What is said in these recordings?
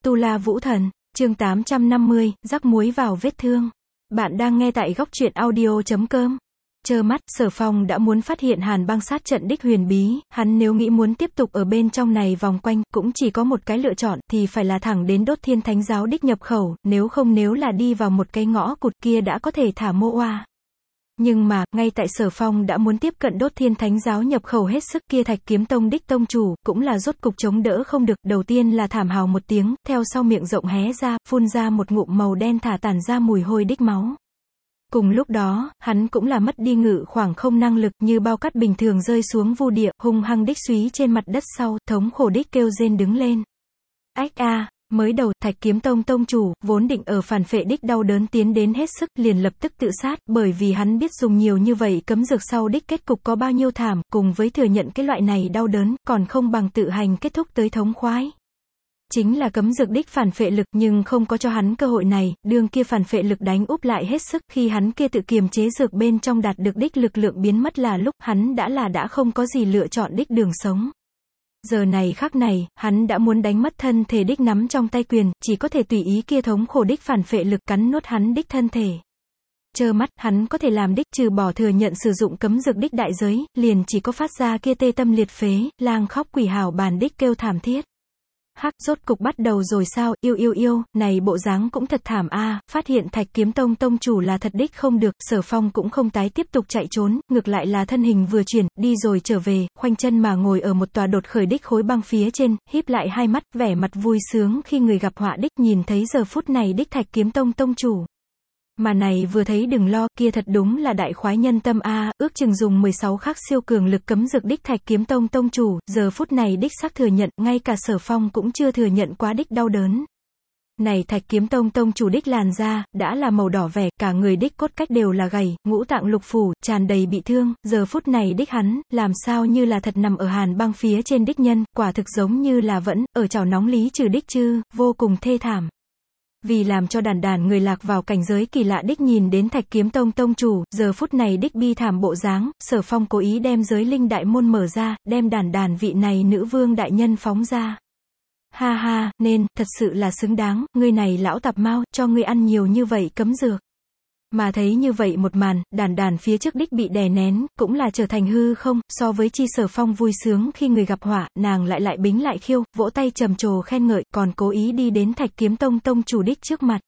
Tu La Vũ Thần, chương 850, rắc muối vào vết thương. Bạn đang nghe tại góc truyện audio.com. Trơ mắt, Sở Phong đã muốn phát hiện Hàn Băng sát trận đích huyền bí, hắn nếu nghĩ muốn tiếp tục ở bên trong này vòng quanh, cũng chỉ có một cái lựa chọn, thì phải là thẳng đến Đốt Thiên Thánh Giáo đích nhập khẩu, nếu là đi vào một cái ngõ cụt kia đã có thể thả mô oa. Nhưng mà, ngay tại Sở Phong đã muốn tiếp cận Đốt Thiên Thánh Giáo nhập khẩu hết sức kia Thạch Kiếm Tông đích tông chủ, cũng là rốt cục chống đỡ không được, đầu tiên là thảm hào một tiếng, theo sau miệng rộng hé ra, phun ra một ngụm màu đen thả tản ra mùi hôi đích máu. Cùng lúc đó, hắn cũng là mất đi ngự khoảng không năng lực, như bao cát bình thường rơi xuống vu địa, hung hăng đích súy trên mặt đất sau, thống khổ đích kêu rên đứng lên. Ách a! Mới đầu, Thạch Kiếm Tông tông chủ, vốn định ở phản phệ đích đau đớn tiến đến hết sức, liền lập tức tự sát, bởi vì hắn biết dùng nhiều như vậy cấm dược sau đích kết cục có bao nhiêu thảm, cùng với thừa nhận cái loại này đau đớn, còn không bằng tự hành kết thúc tới thống khoái. Chính là cấm dược đích phản phệ lực, nhưng không có cho hắn cơ hội này, đương kia phản phệ lực đánh úp lại hết sức, khi hắn kia tự kiềm chế dược bên trong đạt được đích lực lượng biến mất là lúc, hắn đã không có gì lựa chọn đích đường sống. Giờ này khắc này, hắn đã muốn đánh mất thân thể đích nắm trong tay quyền, chỉ có thể tùy ý kia thống khổ đích phản phệ lực cắn nuốt hắn đích thân thể. Trơ mắt, hắn có thể làm đích trừ bỏ thừa nhận sử dụng cấm dược đích đại giới, liền chỉ có phát ra kia tê tâm liệt phế, lang khóc quỷ hào bàn đích kêu thảm thiết. Hắc, rốt cục bắt đầu rồi sao, yêu, này bộ dáng cũng thật thảm a. Phát hiện Thạch Kiếm Tông tông chủ là thật đích không được, Sở Phong cũng không tái tiếp tục chạy trốn, ngược lại là thân hình vừa chuyển, đi rồi trở về, khoanh chân mà ngồi ở một tòa đột khởi đích khối băng phía trên, híp lại hai mắt, vẻ mặt vui sướng khi người gặp họa đích nhìn thấy giờ phút này đích Thạch Kiếm Tông tông chủ. Mà này vừa thấy đừng lo, kia thật đúng là đại khoái nhân tâm a, ước chừng dùng 16 khắc siêu cường lực cấm dược đích Thạch Kiếm Tông tông chủ, giờ phút này đích xác thừa nhận, ngay cả Sở Phong cũng chưa thừa nhận quá đích đau đớn. Này Thạch Kiếm Tông tông chủ đích làn da, đã là màu đỏ vẻ, cả người đích cốt cách đều là gầy, ngũ tạng lục phủ, tràn đầy bị thương, giờ phút này đích hắn, làm sao như là thật nằm ở Hàn Băng phía trên đích nhân, quả thực giống như là vẫn, ở chảo nóng lý trừ đích chư, vô cùng thê thảm. Vì làm cho đàn người lạc vào cảnh giới kỳ lạ đích nhìn đến Thạch Kiếm Tông tông chủ, giờ phút này đích bi thảm bộ dáng, Sở Phong cố ý đem giới linh đại môn mở ra, đem đàn vị này nữ vương đại nhân phóng ra. Ha ha, nên, thật sự là xứng đáng, ngươi này lão tạp mau, cho ngươi ăn nhiều như vậy cấm dược. Mà thấy như vậy một màn, đàn phía trước đích bị đè nén, cũng là trở thành hư không, so với chi Sở Phong vui sướng khi người gặp họa, nàng lại bính lại khiêu, vỗ tay trầm trồ khen ngợi, còn cố ý đi đến Thạch Kiếm Tông tông chủ đích trước mặt.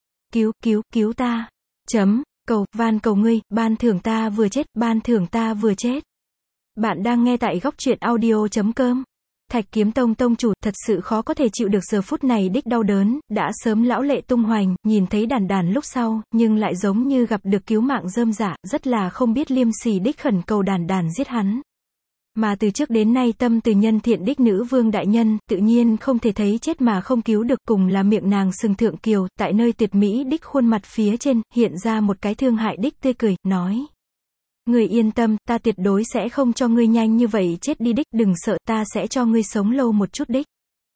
Cứu ta. Van cầu ngươi, ban thưởng ta vừa chết. Bạn đang nghe tại góc truyện audio.com. Thạch Kiếm Tông tông chủ thật sự khó có thể chịu được giờ phút này đích đau đớn, đã sớm lão lệ tung hoành, nhìn thấy đàn lúc sau, nhưng lại giống như gặp được cứu mạng rơm rạ, rất là không biết liêm sỉ đích khẩn cầu đàn giết hắn. Mà từ trước đến nay tâm từ nhân thiện đích nữ vương đại nhân, tự nhiên không thể thấy chết mà không cứu được, cùng là miệng nàng sừng thượng kiều, tại nơi tuyệt mỹ đích khuôn mặt phía trên, hiện ra một cái thương hại đích tươi cười, nói. Ngươi yên tâm, ta tuyệt đối sẽ không cho ngươi nhanh như vậy chết đi đích, đừng sợ, ta sẽ cho ngươi sống lâu một chút đích.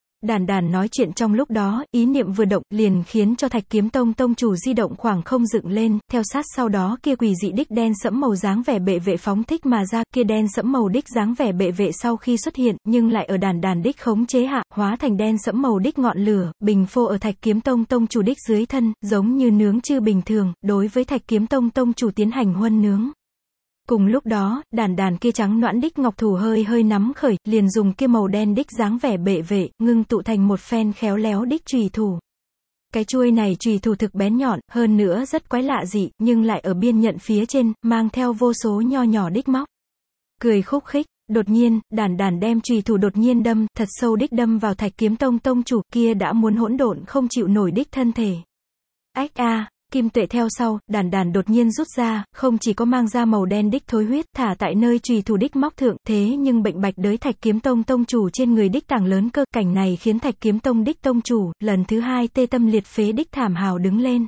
Đàn nói chuyện trong lúc đó, ý niệm vừa động, liền khiến cho Thạch Kiếm Tông tông chủ di động khoảng không dựng lên, theo sát sau đó kia quỷ dị đích đen sẫm màu dáng vẻ bệ vệ phóng thích mà ra, kia đen sẫm màu đích dáng vẻ bệ vệ sau khi xuất hiện, nhưng lại ở đàn đích khống chế hạ, hóa thành đen sẫm màu đích ngọn lửa, bình phô ở Thạch Kiếm Tông tông chủ đích dưới thân, giống như nướng chư bình thường, đối với Thạch Kiếm Tông tông chủ tiến hành huân nướng. Cùng lúc đó, đàn kia trắng nõn đích ngọc thủ hơi nắm khởi, liền dùng kia màu đen đích dáng vẻ bệ vệ, ngưng tụ thành một phen khéo léo đích chùy thủ. Cái chuôi này chùy thủ thực bén nhọn, hơn nữa rất quái lạ dị, nhưng lại ở biên nhận phía trên, mang theo vô số nho nhỏ đích móc. Cười khúc khích, đột nhiên, đàn đem chùy thủ đột nhiên đâm, thật sâu đích đâm vào Thạch Kiếm Tông tông chủ kia đã muốn hỗn độn không chịu nổi đích thân thể. Ách a! Kim tuệ theo sau, đàn đột nhiên rút ra, không chỉ có mang ra màu đen đích thối huyết, thả tại nơi chùy thủ đích móc thượng, thế nhưng bệnh bạch đới Thạch Kiếm Tông tông chủ trên người đích tảng lớn cơ, cảnh này khiến Thạch Kiếm Tông đích tông chủ, lần thứ hai tê tâm liệt phế đích thảm hào đứng lên.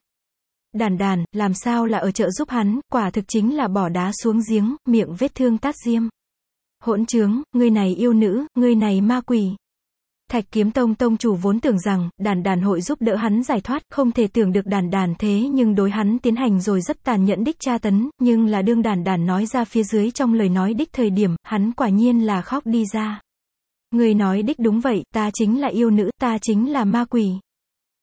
Đàn, làm sao là ở chợ giúp hắn, quả thực chính là bỏ đá xuống giếng, miệng vết thương tát diêm. Hỗn trướng, ngươi này yêu nữ, ngươi này ma quỷ. Thạch Kiếm Tông tông chủ vốn tưởng rằng, đàn hội giúp đỡ hắn giải thoát, không thể tưởng được đàn thế nhưng đối hắn tiến hành rồi rất tàn nhẫn đích tra tấn, nhưng là đương đàn nói ra phía dưới trong lời nói đích thời điểm, hắn quả nhiên là khóc đi ra. Người nói đích đúng vậy, ta chính là yêu nữ, ta chính là ma quỷ.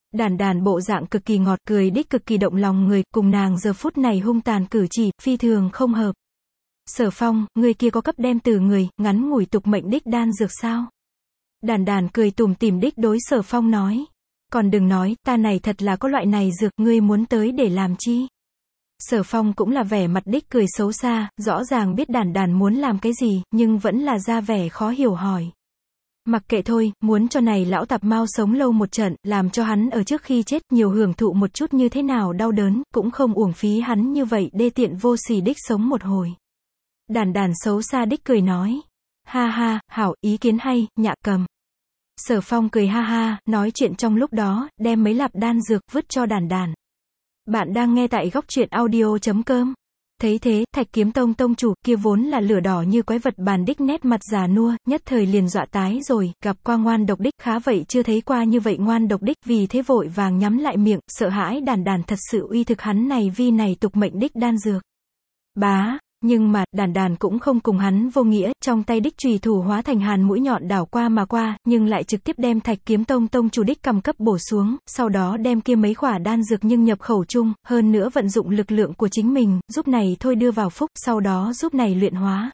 Đàn đàn bộ dạng cực kỳ ngọt, cười đích cực kỳ động lòng người, cùng nàng giờ phút này hung tàn cử chỉ, phi thường không hợp. Sở Phong, người kia có cấp đem từ người, ngắn ngủi tục mệnh đích đan dược sao? Đàn đàn cười tủm tỉm đích đối Sở Phong nói. Còn đừng nói, ta này thật là có loại này dược, ngươi muốn tới để làm chi? Sở Phong cũng là vẻ mặt đích cười xấu xa, rõ ràng biết đàn đàn muốn làm cái gì, nhưng vẫn là ra vẻ khó hiểu hỏi. Mặc kệ thôi, muốn cho này lão tạp mau sống lâu một trận, làm cho hắn ở trước khi chết nhiều hưởng thụ một chút như thế nào đau đớn, cũng không uổng phí hắn như vậy đê tiện vô sỉ đích sống một hồi. Đàn đàn xấu xa đích cười nói. Ha ha, hảo, ý kiến hay, nhạ cầm. Sở Phong cười ha ha, nói chuyện trong lúc đó, đem mấy lạp đan dược vứt cho đàn đàn. Bạn đang nghe tại góc truyện audio.com. Thấy thế, Thạch Kiếm Tông tông chủ kia vốn là lửa đỏ như quái vật bàn đích nét mặt già nua, nhất thời liền dọa tái rồi, gặp qua ngoan độc đích, khá vậy chưa thấy qua như vậy ngoan độc đích, vì thế vội vàng nhắm lại miệng, sợ hãi đàn đàn thật sự uy thực hắn này vi này tục mệnh đích đan dược. Bá. Nhưng mà, đàn đàn cũng không cùng hắn vô nghĩa, trong tay đích chùy thủ hóa thành hàn mũi nhọn đảo qua mà qua, nhưng lại trực tiếp đem Thạch Kiếm Tông tông chủ đích cầm cấp bổ xuống, sau đó đem kia mấy khỏa đan dược nhưng nhập khẩu chung, hơn nữa vận dụng lực lượng của chính mình, giúp này thôi đưa vào phúc, sau đó giúp này luyện hóa.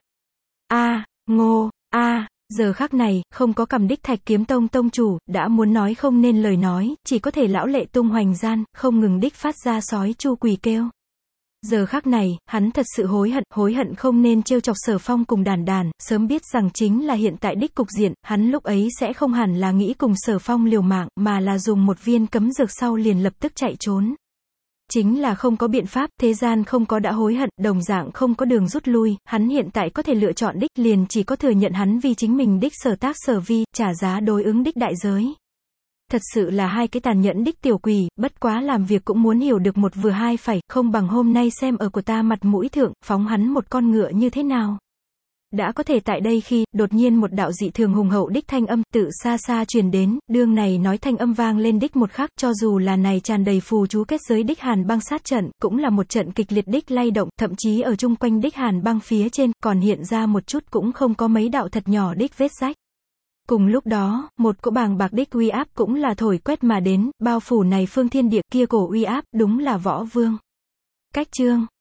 Ngô, giờ khắc này, không có cầm đích Thạch Kiếm Tông tông chủ, đã muốn nói không nên lời nói, chỉ có thể lão lệ tung hoành gian, không ngừng đích phát ra sói chu quỳ kêu. Giờ khắc này, hắn thật sự hối hận không nên trêu chọc Sở Phong cùng đàn đàn, sớm biết rằng chính là hiện tại đích cục diện, hắn lúc ấy sẽ không hẳn là nghĩ cùng Sở Phong liều mạng, mà là dùng một viên cấm dược sau liền lập tức chạy trốn. Chính là không có biện pháp, thế gian không có đã hối hận, đồng dạng không có đường rút lui, hắn hiện tại có thể lựa chọn đích, liền chỉ có thừa nhận hắn vì chính mình đích sở tác sở vi, trả giá đối ứng đích đại giới. Thật sự là hai cái tàn nhẫn đích tiểu quỷ, bất quá làm việc cũng muốn hiểu được một vừa hai phải, không bằng hôm nay xem ở của ta mặt mũi thượng, phóng hắn một con ngựa như thế nào. Đã có thể tại đây khi, đột nhiên một đạo dị thường hùng hậu đích thanh âm, tự xa xa truyền đến, đương này nói thanh âm vang lên đích một khắc, cho dù là này tràn đầy phù chú kết giới đích hàn băng sát trận, cũng là một trận kịch liệt đích lay động, thậm chí ở chung quanh đích hàn băng phía trên, còn hiện ra một chút cũng không có mấy đạo thật nhỏ đích vết rách. Cùng lúc đó, một cỗ bàng bạc đích uy áp cũng là thổi quét mà đến, bao phủ này phương thiên địa, kia cổ uy áp, đúng là võ vương. Cách chương